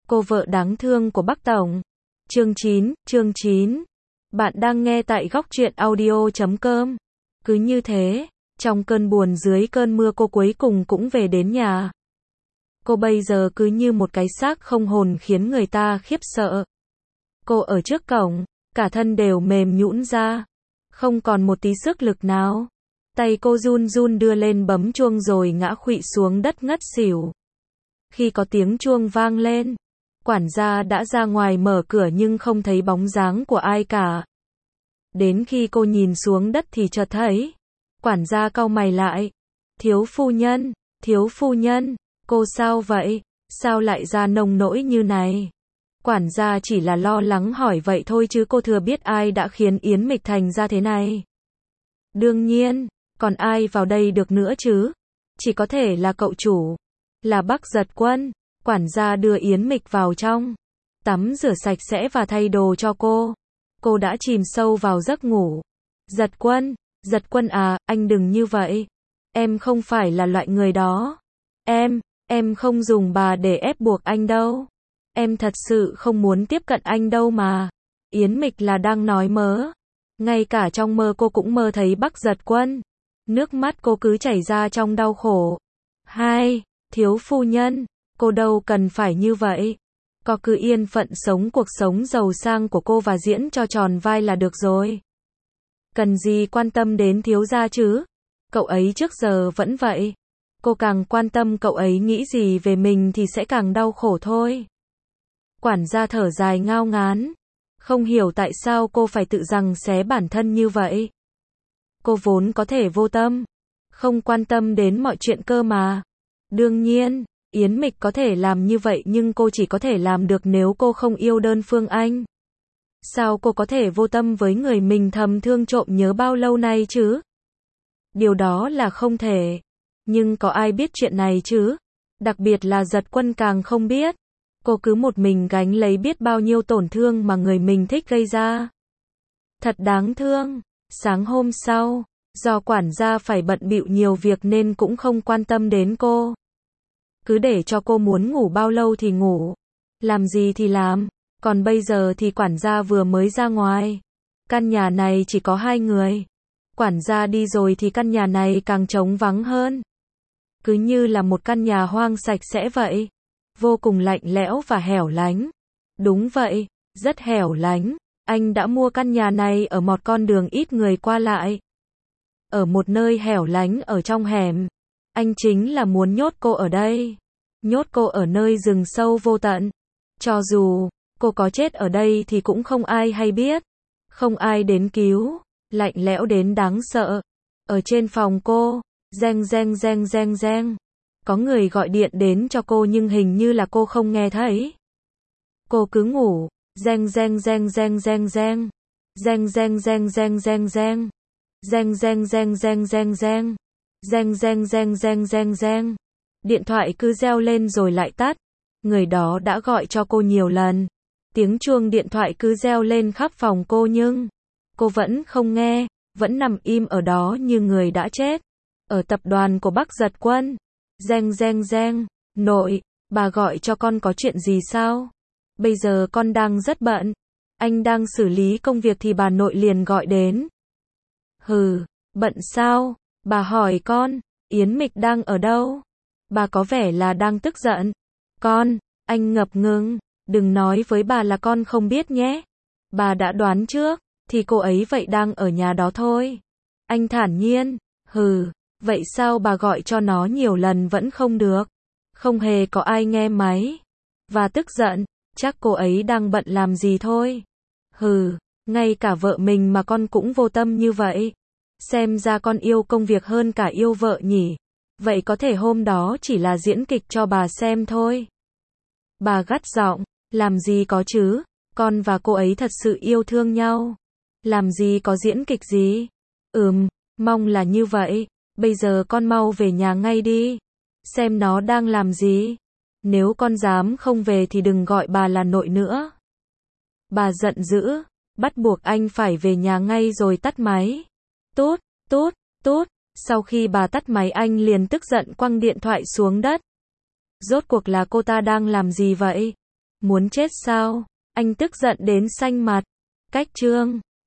Cô vợ đáng thương của Bắc Tổng. Chương 9. Bạn đang nghe tại góc truyện audio.com. Cứ như thế, trong cơn buồn dưới cơn mưa cô cuối cùng cũng về đến nhà. Cô bây giờ cứ như một cái xác không hồn khiến người ta khiếp sợ. Cô ở trước cổng, cả thân đều mềm nhũn ra, không còn một tí sức lực nào. Tay cô run run đưa lên bấm chuông rồi ngã khuỵu xuống đất ngất xỉu. Khi có tiếng chuông vang lên, quản gia đã ra ngoài mở cửa nhưng không thấy bóng dáng của ai cả. Đến khi cô nhìn xuống đất thì chợt thấy, quản gia cau mày lại. Thiếu phu nhân, cô sao vậy? Sao lại ra nông nỗi như này? Quản gia chỉ là lo lắng hỏi vậy thôi chứ cô thừa biết ai đã khiến Yến Mịch thành ra thế này. Đương nhiên, còn ai vào đây được nữa chứ? Chỉ có thể là cậu chủ, là Bắc Giật Quân. Quản gia đưa Yến Mịch vào trong, tắm rửa sạch sẽ và thay đồ cho cô. Cô đã chìm sâu vào giấc ngủ. Giật Quân à, anh đừng như vậy. Em không phải là loại người đó. Em không dùng bà để ép buộc anh đâu. Em thật sự không muốn tiếp cận anh đâu mà. Yến Mịch là đang nói mớ. Ngay cả trong mơ cô cũng mơ thấy Bắc Giật Quân. Nước mắt cô cứ chảy ra trong đau khổ. Thiếu phu nhân, cô đâu cần phải như vậy. Cô cứ yên phận sống cuộc sống giàu sang của cô và diễn cho tròn vai là được rồi. Cần gì quan tâm đến thiếu gia chứ? Cậu ấy trước giờ vẫn vậy. Cô càng quan tâm cậu ấy nghĩ gì về mình thì sẽ càng đau khổ thôi. Quản gia thở dài ngao ngán. Không hiểu tại sao cô phải tự giằng xé bản thân như vậy. Cô vốn có thể vô tâm, không quan tâm đến mọi chuyện cơ mà. Đương nhiên, Yến Mịch có thể làm như vậy nhưng cô chỉ có thể làm được nếu cô không yêu đơn phương anh. Sao cô có thể vô tâm với người mình thầm thương trộm nhớ bao lâu nay chứ? Điều đó là không thể. Nhưng có ai biết chuyện này chứ? Đặc biệt là Giật Quân càng không biết. Cô cứ một mình gánh lấy biết bao nhiêu tổn thương mà người mình thích gây ra. Thật đáng thương. Sáng hôm sau, do quản gia phải bận bịu nhiều việc nên cũng không quan tâm đến cô. Cứ để cho cô muốn ngủ bao lâu thì ngủ, làm gì thì làm. Còn bây giờ thì quản gia vừa mới ra ngoài. Căn nhà này chỉ có 2 người. Quản gia đi rồi thì căn nhà này càng trống vắng hơn. Cứ như là một căn nhà hoang sạch sẽ vậy. Vô cùng lạnh lẽo và hẻo lánh. Đúng vậy, rất hẻo lánh. Anh đã mua căn nhà này ở một con đường ít người qua lại. Ở một nơi hẻo lánh ở trong hẻm. Anh chính là muốn nhốt cô ở đây. Nhốt cô ở nơi rừng sâu vô tận. Cho dù cô có chết ở đây thì cũng không ai hay biết. Không ai đến cứu. Lạnh lẽo đến đáng sợ. Ở trên phòng cô, reng reng reng reng reng. Có người gọi điện đến cho cô nhưng hình như là cô không nghe thấy. Cô cứ ngủ. Reng reng reng reng reng reng. Reng reng reng reng reng reng. Reng reng reng reng reng reng. Reng reng reng reng reng reng. Điện thoại cứ reo lên rồi lại tắt. Người đó đã gọi cho cô nhiều lần. Tiếng chuông điện thoại cứ reo lên khắp phòng cô nhưng cô vẫn không nghe, vẫn nằm im ở đó như người đã chết. Ở tập đoàn của Bắc Giật Quân. Reng reng reng. Nội, bà gọi cho con có chuyện gì sao? Bây giờ con đang rất bận. Anh đang xử lý công việc thì bà nội liền gọi đến. Bận sao? Bà hỏi con, Yến Mịch đang ở đâu? Bà có vẻ là đang tức giận. Anh ngập ngừng, đừng nói với bà là con không biết nhé. Bà đã đoán trước, thì cô ấy vậy đang ở nhà đó thôi. Anh thản nhiên, vậy sao bà gọi cho nó nhiều lần vẫn không được? Không hề có ai nghe máy. Và tức giận, chắc cô ấy đang bận làm gì thôi. Ngay cả vợ mình mà con cũng vô tâm như vậy. Xem ra con yêu công việc hơn cả yêu vợ nhỉ. Vậy có thể hôm đó chỉ là diễn kịch cho bà xem thôi. Bà gắt giọng, làm gì có chứ, con và cô ấy thật sự yêu thương nhau. Làm gì có diễn kịch gì. Mong là như vậy. Bây giờ con mau về nhà ngay đi. Xem nó đang làm gì. Nếu con dám không về thì đừng gọi bà là nội nữa. Bà giận dữ, bắt buộc anh phải về nhà ngay rồi tắt máy. Tút. Sau khi bà tắt máy anh liền tức giận quăng điện thoại xuống đất. Rốt cuộc là cô ta đang làm gì vậy? Muốn chết sao? Anh tức giận đến xanh mặt. Cách chương